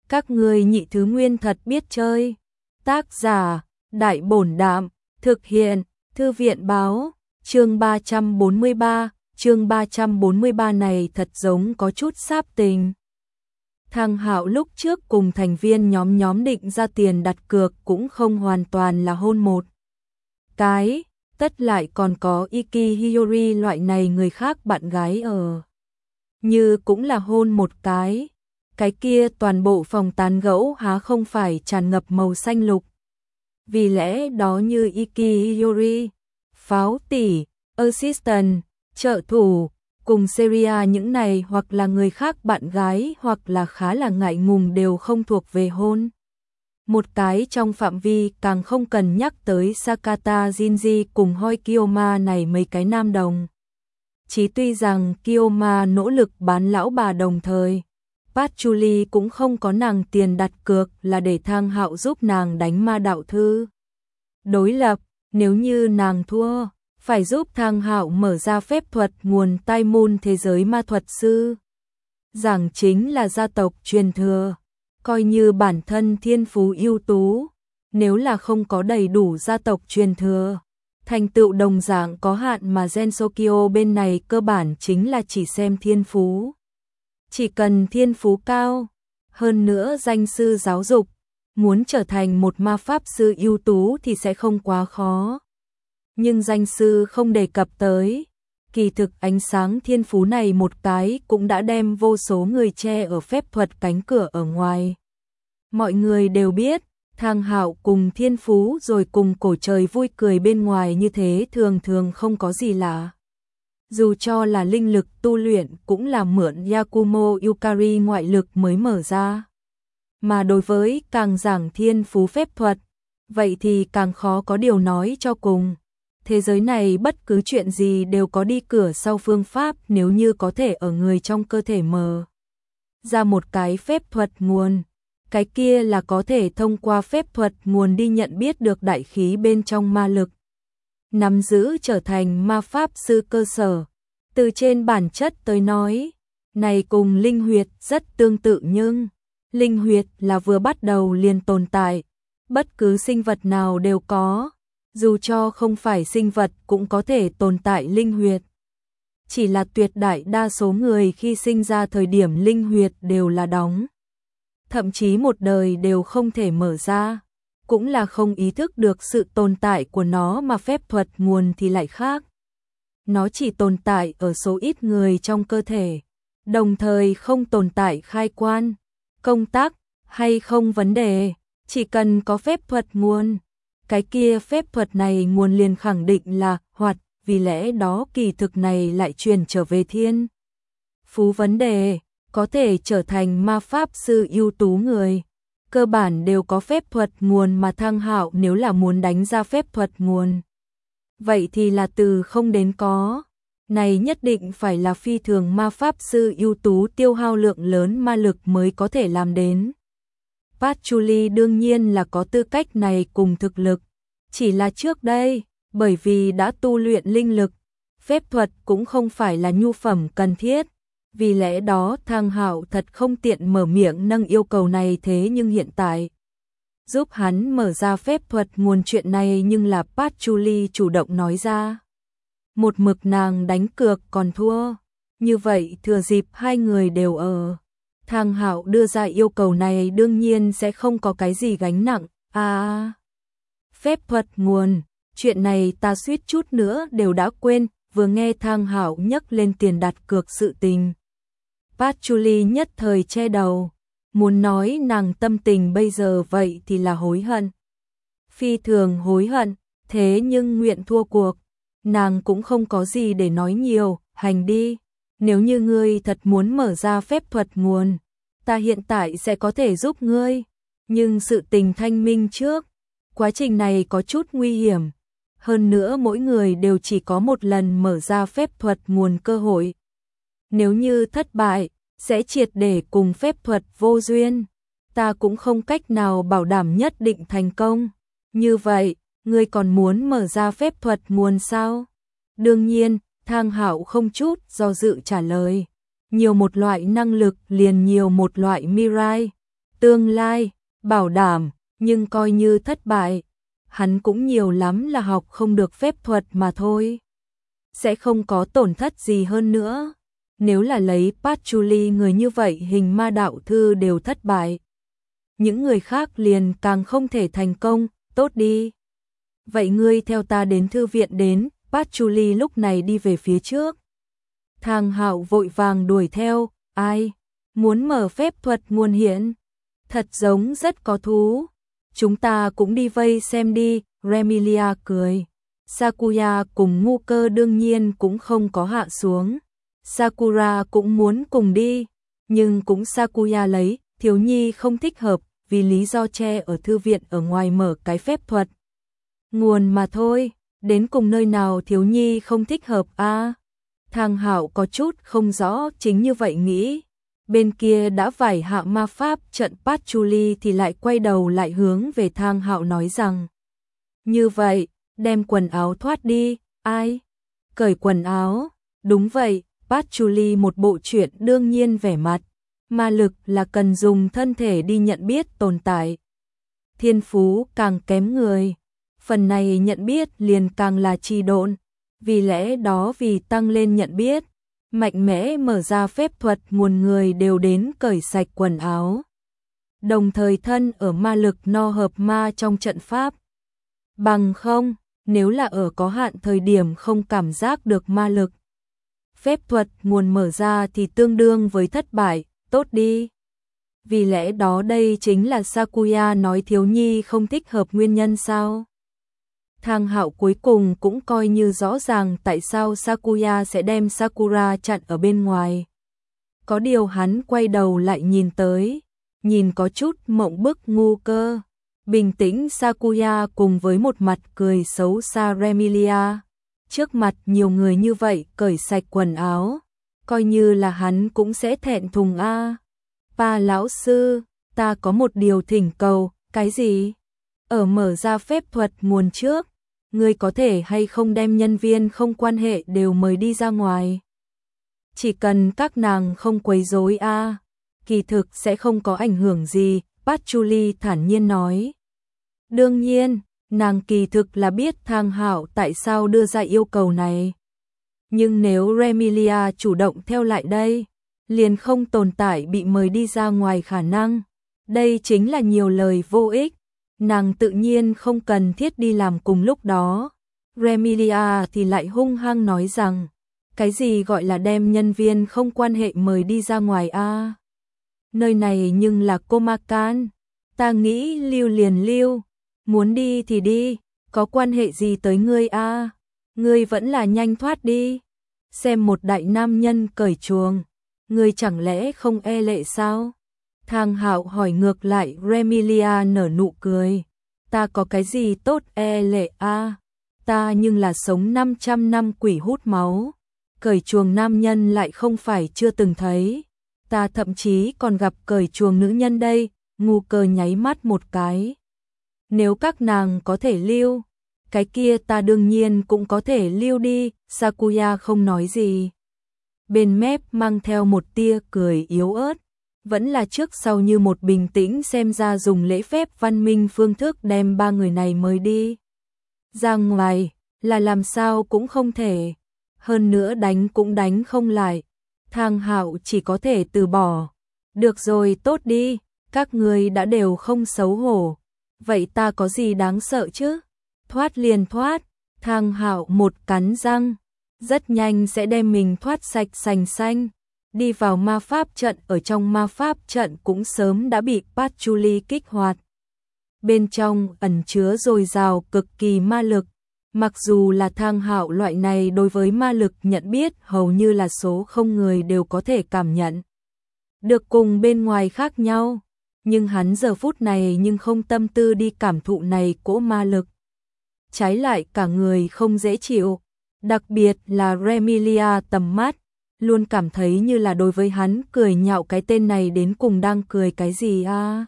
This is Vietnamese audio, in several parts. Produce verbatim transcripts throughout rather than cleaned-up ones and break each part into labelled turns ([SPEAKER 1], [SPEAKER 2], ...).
[SPEAKER 1] Các ngươi nhị thứ nguyên thật biết chơi. Tác giả, Đại Bổn Đạm, thực hiện, Thư viện Báo, chương ba trăm bốn mươi ba, chương ba trăm bốn mươi ba này thật giống có chút sáp tình. Thang Hạo lúc trước cùng thành viên nhóm nhóm định ra tiền đặt cược cũng không hoàn toàn là hôn một cái, tất lại còn có Iki Hiyori loại này người khác bạn gái ở. Như cũng là hôn một cái, cái kia toàn bộ phòng tán gẫu há không phải tràn ngập màu xanh lục. Vì lẽ đó như Iki Hiyori, pháo tỷ, assistant, trợ thủ, cùng Seria những này hoặc là người khác bạn gái hoặc là khá là ngại ngùng đều không thuộc về hôn. Một cái trong phạm vi càng không cần nhắc tới Sakata Shinji cùng Hoi Kiyoma này mấy cái nam đồng. Chỉ tuy rằng Kiyoma nỗ lực bán lão bà đồng thời, Patchouli cũng không có nàng tiền đặt cược là để Thang Hạo giúp nàng đánh ma đạo thư. Đối lập, nếu như nàng thua, phải giúp Thang Hạo mở ra phép thuật nguồn tai môn thế giới ma thuật sư. Giảng chính là gia tộc truyền thừa, coi như bản thân thiên phú ưu tú, nếu là không có đầy đủ gia tộc truyền thừa, thành tựu đồng dạng có hạn mà Gensokyo bên này cơ bản chính là chỉ xem thiên phú. Chỉ cần thiên phú cao, hơn nữa danh sư giáo dục, muốn trở thành một ma pháp sư ưu tú thì sẽ không quá khó. Nhưng danh sư không đề cập tới, kỳ thực ánh sáng thiên phú này một cái cũng đã đem vô số người che ở phép thuật cánh cửa ở ngoài. Mọi người đều biết, Thang Hạo cùng thiên phú rồi cùng cổ trời vui cười bên ngoài như thế thường thường không có gì lạ. Dù cho là linh lực tu luyện cũng là mượn Yakumo Yukari ngoại lực mới mở ra. Mà đối với càng giảng thiên phú phép thuật, vậy thì càng khó có điều nói cho cùng. Thế giới này bất cứ chuyện gì đều có đi cửa sau phương pháp, nếu như có thể ở người trong cơ thể mở ra một cái phép thuật nguồn, cái kia là có thể thông qua phép thuật nguồn đi nhận biết được đại khí bên trong ma lực. Nắm giữ trở thành ma pháp sư cơ sở. Từ trên bản chất tới nói, này cùng linh huyệt rất tương tự, nhưng linh huyệt là vừa bắt đầu liền tồn tại, bất cứ sinh vật nào đều có, dù cho không phải sinh vật cũng có thể tồn tại linh huyệt. Chỉ là tuyệt đại đa số người khi sinh ra thời điểm linh huyệt đều là đóng, thậm chí một đời đều không thể mở ra, cũng là không ý thức được sự tồn tại của nó, mà phép thuật nguồn thì lại khác. Nó chỉ tồn tại ở số ít người trong cơ thể, đồng thời không tồn tại khai quan, công tác hay không vấn đề, chỉ cần có phép thuật nguồn, cái kia phép thuật này nguồn liền khẳng định là hoạt, vì lẽ đó kỳ thực này lại truyền trở về thiên phú vấn đề, có thể trở thành ma pháp sư ưu tú người. Cơ bản đều có phép thuật nguồn, mà Thang Hạo nếu là muốn đánh ra phép thuật nguồn, vậy thì là từ không đến có. Này nhất định phải là phi thường ma pháp sư ưu tú tiêu hao lượng lớn ma lực mới có thể làm đến. Patchouli đương nhiên là có tư cách này cùng thực lực, chỉ là trước đây, bởi vì đã tu luyện linh lực, phép thuật cũng không phải là nhu phẩm cần thiết. Vì lẽ đó Thang Hạo thật không tiện mở miệng nâng yêu cầu này, thế nhưng hiện tại giúp hắn mở ra phép thuật nguồn chuyện này nhưng là Patchouli chủ động nói ra. Một mực nàng đánh cược còn thua, như vậy thừa dịp hai người đều ở, Thang Hạo đưa ra yêu cầu này đương nhiên sẽ không có cái gì gánh nặng. À, phép thuật nguồn, chuyện này ta suýt chút nữa đều đã quên, vừa nghe Thang Hạo nhắc lên tiền đặt cược sự tình. Patchouli nhất thời che đầu, muốn nói nàng tâm tình bây giờ vậy thì là hối hận. Phi thường hối hận, thế nhưng nguyện thua cuộc, nàng cũng không có gì để nói nhiều, hành đi. Nếu như ngươi thật muốn mở ra phép thuật nguồn, ta hiện tại sẽ có thể giúp ngươi, nhưng sự tình thanh minh trước, quá trình này có chút nguy hiểm. Hơn nữa mỗi người đều chỉ có một lần mở ra phép thuật nguồn cơ hội. Nếu như thất bại, sẽ triệt để cùng phép thuật vô duyên. Ta cũng không cách nào bảo đảm nhất định thành công. Như vậy, ngươi còn muốn mở ra phép thuật nguồn sao? Đương nhiên, Thang Hạo không chút do dự trả lời. Nhiều một loại năng lực liền nhiều một loại Mirai. tương lai, bảo đảm, nhưng coi như thất bại, hắn cũng nhiều lắm là học không được phép thuật mà thôi. Sẽ không có tổn thất gì hơn nữa. Nếu là lấy Patchouli người như vậy hình ma đạo thư đều thất bại. Những người khác liền càng không thể thành công, tốt đi. Vậy ngươi theo ta đến thư viện đến, Patchouli lúc này đi về phía trước. Thang Hạo vội vàng đuổi theo, ai? Muốn mở phép thuật nguồn hiện? Thật giống rất có thú. Chúng ta cũng đi vây xem đi, Remilia cười. Sakuya cùng Ngu Cơ đương nhiên cũng không có hạ xuống. Sakura cũng muốn cùng đi, nhưng cũng Sakuya lấy, thiếu nhi không thích hợp, vì lý do che ở thư viện ở ngoài mở cái phép thuật nguồn mà thôi, đến cùng nơi nào thiếu nhi không thích hợp a? À, Thang Hạo có chút không rõ, chính như vậy nghĩ. Bên kia đã vải hạ ma pháp trận Patchouli thì lại quay đầu lại hướng về Thang Hạo nói rằng: "Như vậy, đem quần áo thoát đi." "Ai? Cởi quần áo?" "Đúng vậy." Patchouli một bộ chuyện đương nhiên vẻ mặt. Ma lực là cần dùng thân thể đi nhận biết tồn tại. Thiên phú càng kém người, phần này nhận biết liền càng là trì độn. Vì lẽ đó vì tăng lên nhận biết, mạnh mẽ mở ra phép thuật nguồn người đều đến cởi sạch quần áo. Đồng thời thân ở ma lực no hợp ma trong trận pháp. Bằng không, nếu là ở có hạn thời điểm không cảm giác được ma lực, phép thuật nguồn mở ra thì tương đương với thất bại, tốt đi. Vì lẽ đó đây chính là Sakuya nói thiếu nhi không thích hợp nguyên nhân sao? Thang Hạo cuối cùng cũng coi như rõ ràng tại sao Sakuya sẽ đem Sakura chặn ở bên ngoài. Có điều hắn quay đầu lại nhìn tới, nhìn có chút mộng bức Ngu Cơ. Bình tĩnh Sakuya cùng với một mặt cười xấu xa Remilia. Trước mặt nhiều người như vậy cởi sạch quần áo, coi như là hắn cũng sẽ thẹn thùng a. À. Pa lão sư, ta có một điều thỉnh cầu. Cái gì? Ở mở ra phép thuật nguồn trước, ngươi có thể hay không đem nhân viên không quan hệ đều mời đi ra ngoài? Chỉ cần các nàng không quấy rối a, à. Kỳ thực sẽ không có ảnh hưởng gì, Patchouli thản nhiên nói. Đương nhiên, nàng kỳ thực là biết Thang Hạo tại sao đưa ra yêu cầu này. Nhưng nếu Remilia chủ động theo lại đây, liền không tồn tại bị mời đi ra ngoài khả năng. Đây chính là nhiều lời vô ích. Nàng tự nhiên không cần thiết đi làm cùng lúc đó. Remilia thì lại hung hăng nói rằng, cái gì gọi là đem nhân viên không quan hệ mời đi ra ngoài a? À? Nơi này nhưng là Komakan, ta nghĩ lưu liền lưu, muốn đi thì đi, có quan hệ gì tới ngươi a? À? Ngươi vẫn là nhanh thoát đi. Xem một đại nam nhân cởi chuồng, ngươi chẳng lẽ không e lệ sao? Thang Hạo hỏi ngược lại. Remilia nở nụ cười, ta có cái gì tốt e lệ a? À? Ta nhưng là sống năm trăm năm quỷ hút máu, cởi chuồng nam nhân lại không phải chưa từng thấy, ta thậm chí còn gặp cởi chuồng nữ nhân đây. Ngu Cơ nháy mắt một cái. Nếu các nàng có thể lưu, cái kia ta đương nhiên cũng có thể lưu đi. Sakuya không nói gì, bên mép mang theo một tia cười yếu ớt, vẫn là trước sau như một bình tĩnh, xem ra dùng lễ phép văn minh phương thức đem ba người này mời đi ra ngoài là làm sao cũng không thể, hơn nữa đánh cũng đánh không lại. Thang Hạo chỉ có thể từ bỏ. Được rồi, tốt đi, các người đã đều không xấu hổ, vậy ta có gì đáng sợ chứ? Thoát liền thoát. Thang Hạo một cắn răng, rất nhanh sẽ đem mình thoát sạch sành xanh. Đi vào ma pháp trận, ở trong ma pháp trận cũng sớm đã bị Patchouli kích hoạt. Bên trong ẩn chứa dồi dào cực kỳ ma lực. Mặc dù là Thang Hạo loại này đối với ma lực nhận biết hầu như là số không người đều có thể cảm nhận được cùng bên ngoài khác nhau, nhưng hắn giờ phút này nhưng không tâm tư đi cảm thụ này cỗ ma lực. Trái lại cả người không dễ chịu, đặc biệt là Remilia tầm mắt, luôn cảm thấy như là đối với hắn cười nhạo, cái tên này đến cùng đang cười cái gì a? À?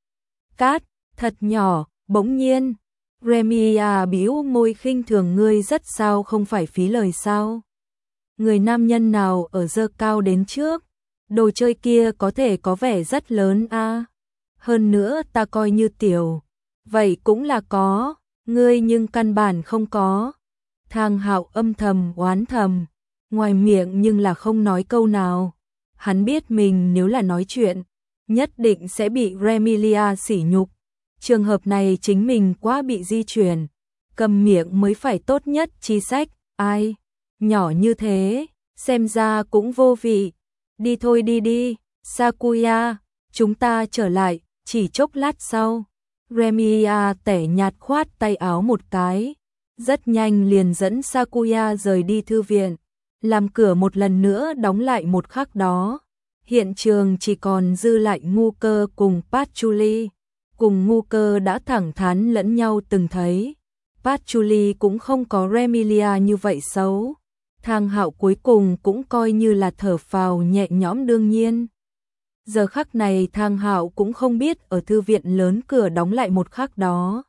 [SPEAKER 1] Cát, thật nhỏ, bỗng nhiên. Remilia bĩu môi khinh thường, ngươi rất sao không phải phí lời sao? Người nam nhân nào ở dơ cao đến trước, đồ chơi kia có thể có vẻ rất lớn a. À? hơn nữa ta coi như tiểu. Vậy cũng là có, ngươi nhưng căn bản không có. Thang Hạo âm thầm oán thầm, ngoài miệng nhưng là không nói câu nào. Hắn biết mình nếu là nói chuyện, nhất định sẽ bị Remilia sỉ nhục. Trường hợp này chính mình quá bị di chuyển, cầm miệng mới phải tốt nhất chi sách. Ai, nhỏ như thế, xem ra cũng vô vị. Đi thôi đi đi, Sakuya, chúng ta trở lại, chỉ chốc lát sau. Remilia tẻ nhạt khoát tay áo một cái, rất nhanh liền dẫn Sakuya rời đi thư viện, làm cửa một lần nữa đóng lại một khắc đó. Hiện trường chỉ còn dư lại Ngu Cơ cùng Patchouli, cùng Ngu Cơ đã thẳng thắn lẫn nhau từng thấy. Patchouli cũng không có Remilia như vậy xấu. Thang Hạo cuối cùng cũng coi như là thở phào nhẹ nhõm đương nhiên. Giờ khắc này Thang Hạo cũng không biết ở thư viện lớn cửa đóng lại một khắc đó.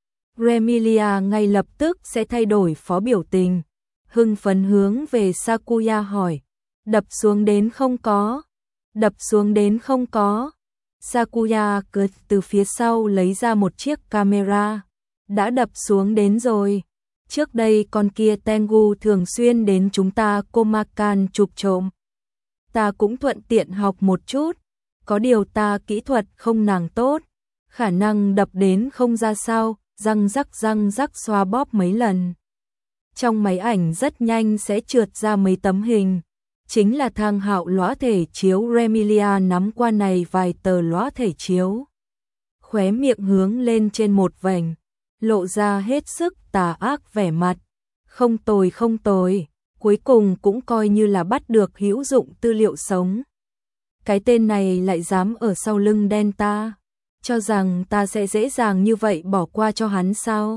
[SPEAKER 1] Remilia ngay lập tức sẽ thay đổi phó biểu tình. Hưng phấn hướng về Sakuya hỏi. Đập xuống đến không có. Đập xuống đến không có. Sakuya cười từ phía sau lấy ra một chiếc camera. Đã đập xuống đến rồi. Trước đây con kia Tengu thường xuyên đến chúng ta Komakan chụp trộm. Ta cũng thuận tiện học một chút. Có điều ta kỹ thuật không nàng tốt. Khả năng đập đến không ra sao, răng rắc răng rắc xoa bóp mấy lần. Trong máy ảnh rất nhanh sẽ trượt ra mấy tấm hình. Chính là Thang Hạo lõa thể chiếu. Remilia nắm qua này vài tờ lõa thể chiếu. Khóe miệng hướng lên trên một vành, lộ ra hết sức tà ác vẻ mặt. Không tồi không tồi, cuối cùng cũng coi như là bắt được hữu dụng tư liệu sống. Cái tên này lại dám ở sau lưng đen ta, cho rằng ta sẽ dễ dàng như vậy bỏ qua cho hắn sao?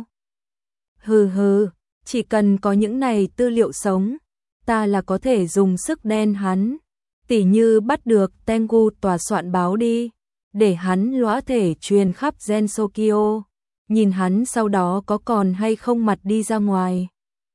[SPEAKER 1] Hừ hừ, chỉ cần có những này tư liệu sống, ta là có thể dùng sức đen hắn. Tỉ như bắt được Tengu tòa soạn báo đi, để hắn lõa thể truyền khắp Gensokyo, nhìn hắn sau đó có còn hay không mặt đi ra ngoài.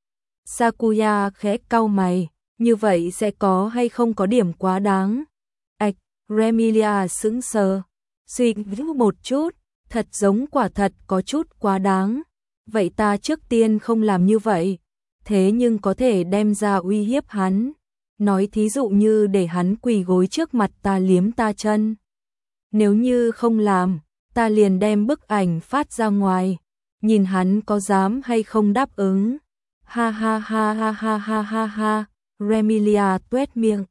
[SPEAKER 1] Sakuya khẽ cau mày, như vậy sẽ có hay không có điểm quá đáng. Ảch, Remilia sững sờ, suy nghĩ một chút, thật giống quả thật có chút quá đáng. Vậy ta trước tiên không làm như vậy, thế nhưng có thể đem ra uy hiếp hắn. Nói thí dụ như để hắn quỳ gối trước mặt ta liếm ta chân. Nếu như không làm, ta liền đem bức ảnh phát ra ngoài, nhìn hắn có dám hay không đáp ứng. Ha ha ha ha ha ha ha ha, Remilia tuét miệng.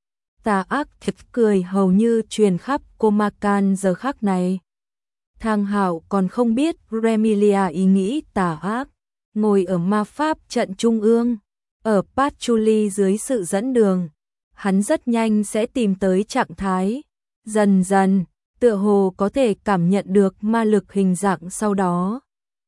[SPEAKER 1] Tà ác thật cười hầu như truyền khắp Komakan giờ khắc này. Thang Hạo còn không biết Remilia ý nghĩ tà ác, ngồi ở ma pháp trận trung ương, ở Patchouli dưới sự dẫn đường, hắn rất nhanh sẽ tìm tới trạng thái. Dần dần, tựa hồ có thể cảm nhận được ma lực hình dạng sau đó.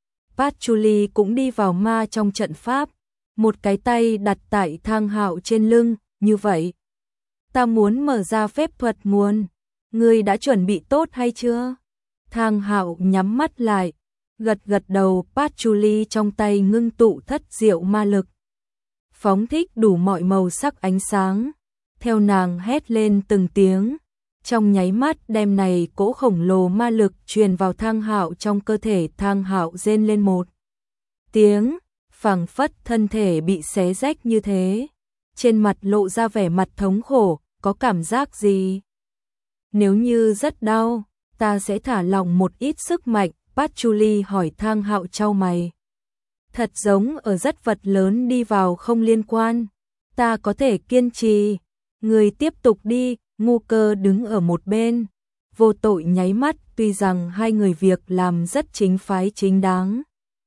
[SPEAKER 1] Patchouli cũng đi vào ma trong trận pháp, một cái tay đặt tại Thang Hạo trên lưng, như vậy. Ta muốn mở ra phép thuật nguồn, ngươi đã chuẩn bị tốt hay chưa? Thang Hạo nhắm mắt lại, gật gật đầu. Patchouli trong tay ngưng tụ thất diệu ma lực, phóng thích đủ mọi màu sắc ánh sáng, theo nàng hét lên từng tiếng, trong nháy mắt đem này cỗ khổng lồ ma lực truyền vào Thang Hạo trong cơ thể. Thang Hạo rên lên một tiếng, phảng phất thân thể bị xé rách như thế, trên mặt lộ ra vẻ mặt thống khổ. Có cảm giác gì? Nếu như rất đau, ta sẽ thả lỏng một ít sức mạnh. Patchouli hỏi. Thang Hạo chau mày. Thật giống ở rất vật lớn đi vào không liên quan. Ta có thể kiên trì. Người tiếp tục đi. Ngu Cơ đứng ở một bên, vô tội nháy mắt. Tuy rằng hai người việc làm rất chính phái chính đáng,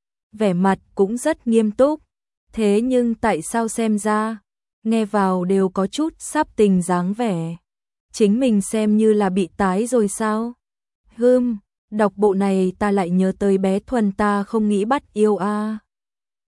[SPEAKER 1] vẻ mặt cũng rất nghiêm túc, thế nhưng tại sao xem ra nghe vào đều có chút sắp tình dáng vẻ. Chính mình xem như là bị tái rồi sao? Hừm, đọc bộ này ta lại nhớ tới bé Thuần ta không nghĩ bắt yêu a. À.